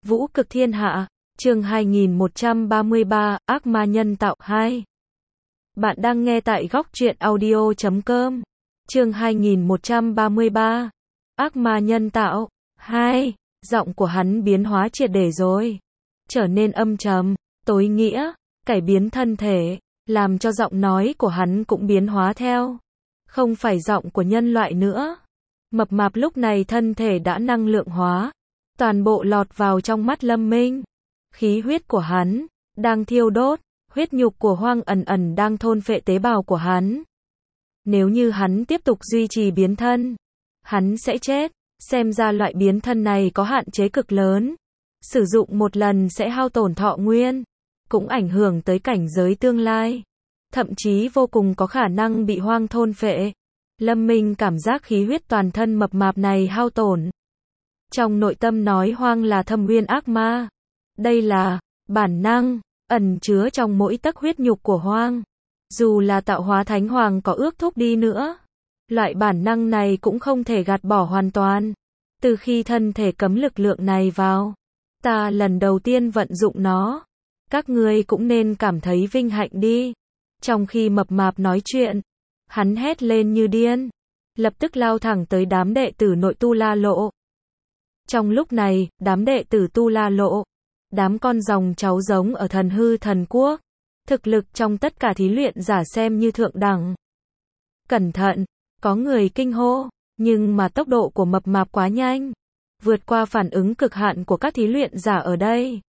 Vũ cực thiên hạ, chương 2133, ác ma nhân tạo 2. Bạn đang nghe tại góc truyện audio.com. Chương 2133, ác ma nhân tạo 2. Giọng của hắn biến hóa triệt để rồi. Trở nên âm trầm, tối nghĩa, cải biến thân thể, làm cho giọng nói của hắn cũng biến hóa theo. Không phải giọng của nhân loại nữa. Mập mạp lúc này thân thể đã năng lượng hóa. Toàn bộ lọt vào trong mắt Lâm Minh. Khí huyết của hắn đang thiêu đốt, huyết nhục của Hoang ẩn ẩn đang thôn phệ tế bào của hắn. Nếu như hắn tiếp tục duy trì biến thân, hắn sẽ chết. Xem ra loại biến thân này có hạn chế cực lớn. Sử dụng một lần sẽ hao tổn thọ nguyên, cũng ảnh hưởng tới cảnh giới tương lai. Thậm chí vô cùng có khả năng bị Hoang thôn phệ. Lâm Minh cảm giác khí huyết toàn thân mập mạp này hao tổn. Trong nội tâm nói Hoang là thâm uyên ác ma. Đây là bản năng ẩn chứa trong mỗi tấc huyết nhục của Hoang. Dù là tạo hóa thánh hoàng có ước thúc đi nữa, loại bản năng này cũng không thể gạt bỏ hoàn toàn. Từ khi thân thể cấm lực lượng này vào, ta lần đầu tiên vận dụng nó. Các ngươi cũng nên cảm thấy vinh hạnh đi. Trong khi mập mạp nói chuyện, hắn hét lên như điên, lập tức lao thẳng tới đám đệ tử nội Tu La Lộ. Trong lúc này, đám đệ tử Tu La Lộ, đám con dòng cháu giống ở Thần Hư Thần Quốc, thực lực trong tất cả thí luyện giả xem như thượng đẳng. Cẩn thận, có người kinh hô, nhưng mà tốc độ của mập mạp quá nhanh, vượt qua phản ứng cực hạn của các thí luyện giả ở đây.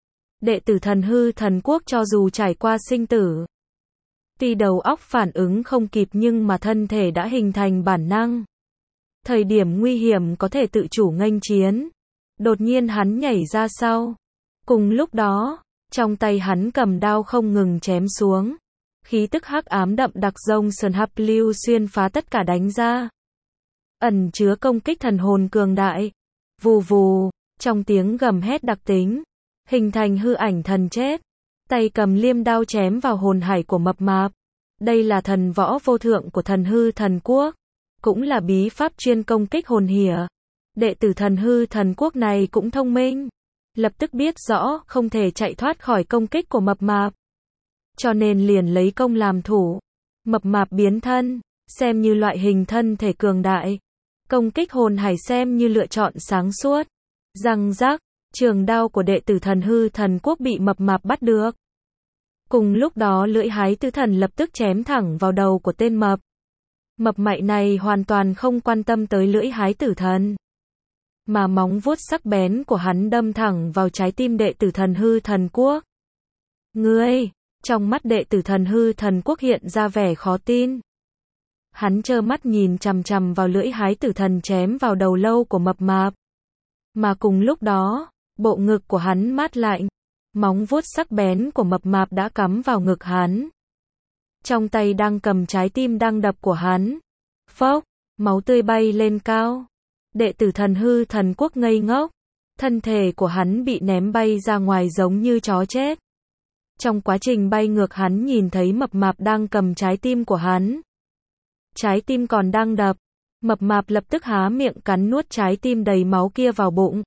Đệ tử Thần Hư Thần Quốc cho dù trải qua sinh tử, tuy đầu óc phản ứng không kịp nhưng mà thân thể đã hình thành bản năng. Thời điểm nguy hiểm có thể tự chủ nghênh chiến. Đột nhiên hắn nhảy ra sau. Cùng lúc đó, trong tay hắn cầm đao không ngừng chém xuống. Khí tức hắc ám đậm đặc rông sần hấp lưu xuyên phá tất cả đánh ra. Ẩn chứa công kích thần hồn cường đại. Vù vù, trong tiếng gầm hét đặc tính, hình thành hư ảnh thần chết. Tay cầm liêm đao chém vào hồn hải của mập mạp. Đây là thần võ vô thượng của Thần Hư Thần Quốc, cũng là bí pháp chuyên công kích hồn hỉa. Đệ tử Thần Hư Thần Quốc này cũng thông minh, lập tức biết rõ không thể chạy thoát khỏi công kích của mập mạp, cho nên liền lấy công làm thủ. Mập mạp biến thân, xem như loại hình thân thể cường đại. Công kích hồn hải xem như lựa chọn sáng suốt. Răng rắc, trường đao của đệ tử Thần Hư Thần Quốc bị mập mạp bắt được. Cùng lúc đó lưỡi hái tứ thần lập tức chém thẳng vào đầu của tên mập. Mập mại này hoàn toàn không quan tâm tới lưỡi hái tử thần, mà móng vuốt sắc bén của hắn đâm thẳng vào trái tim đệ tử Thần Hư Thần Quốc. Ngươi, trong mắt đệ tử Thần Hư Thần Quốc hiện ra vẻ khó tin. Hắn trơ mắt nhìn chằm chằm vào lưỡi hái tử thần chém vào đầu lâu của mập mạp. Mà cùng lúc đó, bộ ngực của hắn mát lạnh. Móng vuốt sắc bén của mập mạp đã cắm vào ngực hắn. Trong tay đang cầm trái tim đang đập của hắn. Phốc, máu tươi bay lên cao. Đệ tử Thần Hư Thần Quốc ngây ngốc. Thân thể của hắn bị ném bay ra ngoài giống như chó chết. Trong quá trình bay ngược hắn nhìn thấy mập mạp đang cầm trái tim của hắn. Trái tim còn đang đập. Mập mạp lập tức há miệng cắn nuốt trái tim đầy máu kia vào bụng.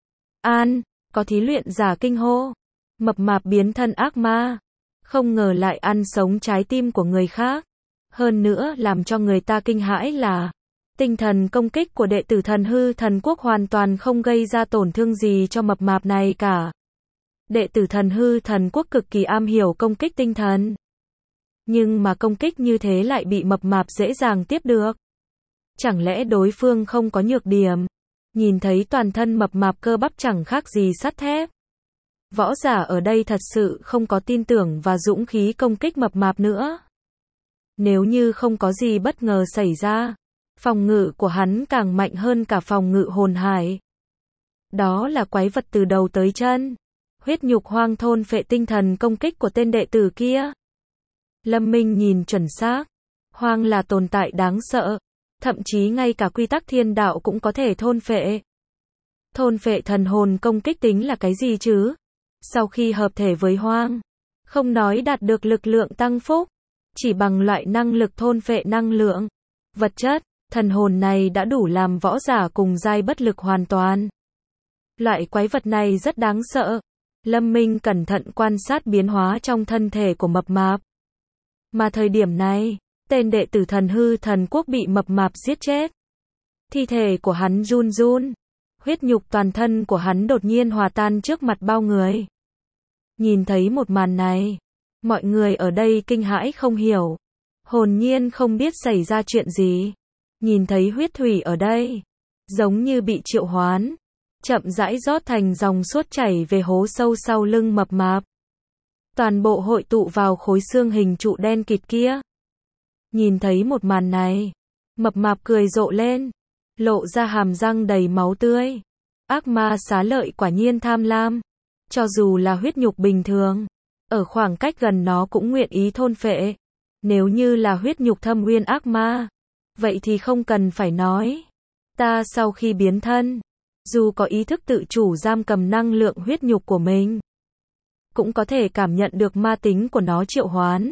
An, có thí luyện giả kinh hô. Mập mạp biến thân ác ma, không ngờ lại ăn sống trái tim của người khác. Hơn nữa làm cho người ta kinh hãi là tinh thần công kích của đệ tử Thần Hư Thần Quốc hoàn toàn không gây ra tổn thương gì cho mập mạp này cả. Đệ tử Thần Hư Thần Quốc cực kỳ am hiểu công kích tinh thần. Nhưng mà công kích như thế lại bị mập mạp dễ dàng tiếp được. Chẳng lẽ đối phương không có nhược điểm? Nhìn thấy toàn thân mập mạp cơ bắp chẳng khác gì sắt thép. Võ giả ở đây thật sự không có tin tưởng và dũng khí công kích mập mạp nữa. Nếu như không có gì bất ngờ xảy ra, phòng ngự của hắn càng mạnh hơn cả phòng ngự hồn hải. Đó là quái vật từ đầu tới chân. Huyết nhục Hoang thôn phệ tinh thần công kích của tên đệ tử kia. Lâm Minh nhìn chuẩn xác. Hoang là tồn tại đáng sợ. Thậm chí ngay cả quy tắc thiên đạo cũng có thể thôn phệ. Thôn phệ thần hồn công kích tính là cái gì chứ? Sau khi hợp thể với Hoang, không nói đạt được lực lượng tăng phúc, chỉ bằng loại năng lực thôn phệ năng lượng, vật chất, thần hồn này đã đủ làm võ giả cùng giai bất lực hoàn toàn. Loại quái vật này rất đáng sợ. Lâm Minh cẩn thận quan sát biến hóa trong thân thể của mập mạp. Mà thời điểm này, tên đệ tử Thần Hư Thần Quốc bị mập mạp giết chết. Thi thể của hắn run run. Huyết nhục toàn thân của hắn đột nhiên hòa tan trước mặt bao người. Nhìn thấy một màn này, mọi người ở đây kinh hãi không hiểu. Hồn nhiên không biết xảy ra chuyện gì. Nhìn thấy huyết thủy ở đây, giống như bị triệu hoán. Chậm rãi rót thành dòng suốt chảy về hố sâu sau lưng mập mạp. Toàn bộ hội tụ vào khối xương hình trụ đen kịt kia. Nhìn thấy một màn này, mập mạp cười rộ lên, lộ ra hàm răng đầy máu tươi. Ác ma xá lợi quả nhiên tham lam. Cho dù là huyết nhục bình thường, ở khoảng cách gần nó cũng nguyện ý thôn phệ. Nếu như là huyết nhục thâm uyên ác ma, vậy thì không cần phải nói. Ta sau khi biến thân, dù có ý thức tự chủ giam cầm năng lượng huyết nhục của mình, cũng có thể cảm nhận được ma tính của nó triệu hoán.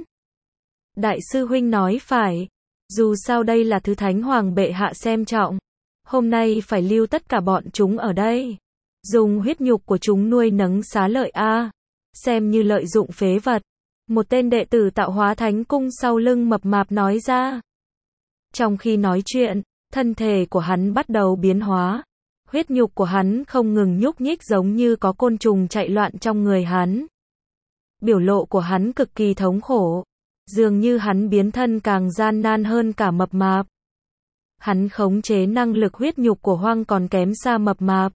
Đại sư huynh nói phải, dù sao đây là thứ Thánh Hoàng bệ hạ xem trọng. Hôm nay phải lưu tất cả bọn chúng ở đây. Dùng huyết nhục của chúng nuôi nấng xá lợi A. Xem như lợi dụng phế vật. Một tên đệ tử Tạo Hóa Thánh Cung sau lưng mập mạp nói ra. Trong khi nói chuyện, thân thể của hắn bắt đầu biến hóa. Huyết nhục của hắn không ngừng nhúc nhích giống như có côn trùng chạy loạn trong người hắn. Biểu lộ của hắn cực kỳ thống khổ. Dường như hắn biến thân càng gian nan hơn cả mập mạp. Hắn khống chế năng lực huyết nhục của Hoang còn kém xa mập mạp.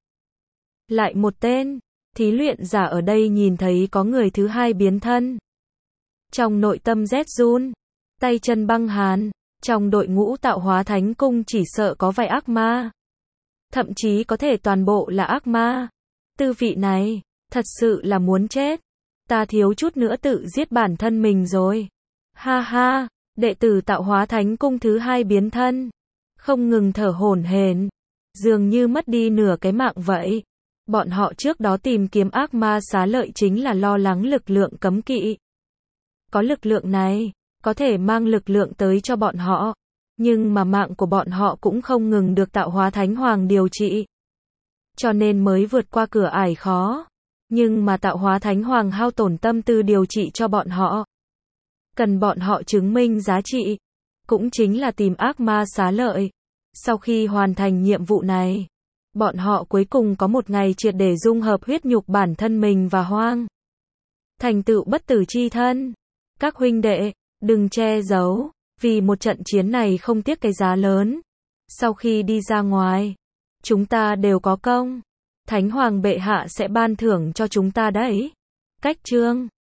Lại một tên, thí luyện giả ở đây nhìn thấy có người thứ hai biến thân. Trong nội tâm rét run, tay chân băng hàn, trong đội ngũ Tạo Hóa Thánh Cung chỉ sợ có vài ác ma. Thậm chí có thể toàn bộ là ác ma. Tư vị này, thật sự là muốn chết. Ta thiếu chút nữa tự giết bản thân mình rồi. Ha ha, đệ tử Tạo Hóa Thánh Cung thứ hai biến thân. Không ngừng thở hổn hển, dường như mất đi nửa cái mạng vậy. Bọn họ trước đó tìm kiếm ác ma xá lợi chính là lo lắng lực lượng cấm kỵ. Có lực lượng này, có thể mang lực lượng tới cho bọn họ. Nhưng mà mạng của bọn họ cũng không ngừng được Tạo Hóa Thánh Hoàng điều trị. Cho nên mới vượt qua cửa ải khó. Nhưng mà Tạo Hóa Thánh Hoàng hao tổn tâm tư điều trị cho bọn họ. Cần bọn họ chứng minh giá trị. Cũng chính là tìm ác ma xá lợi. Sau khi hoàn thành nhiệm vụ này, bọn họ cuối cùng có một ngày triệt để dung hợp huyết nhục bản thân mình và Hoang. Thành tựu bất tử chi thân. Các huynh đệ, đừng che giấu, vì một trận chiến này không tiếc cái giá lớn. Sau khi đi ra ngoài, chúng ta đều có công. Thánh Hoàng bệ hạ sẽ ban thưởng cho chúng ta đấy. Cách chương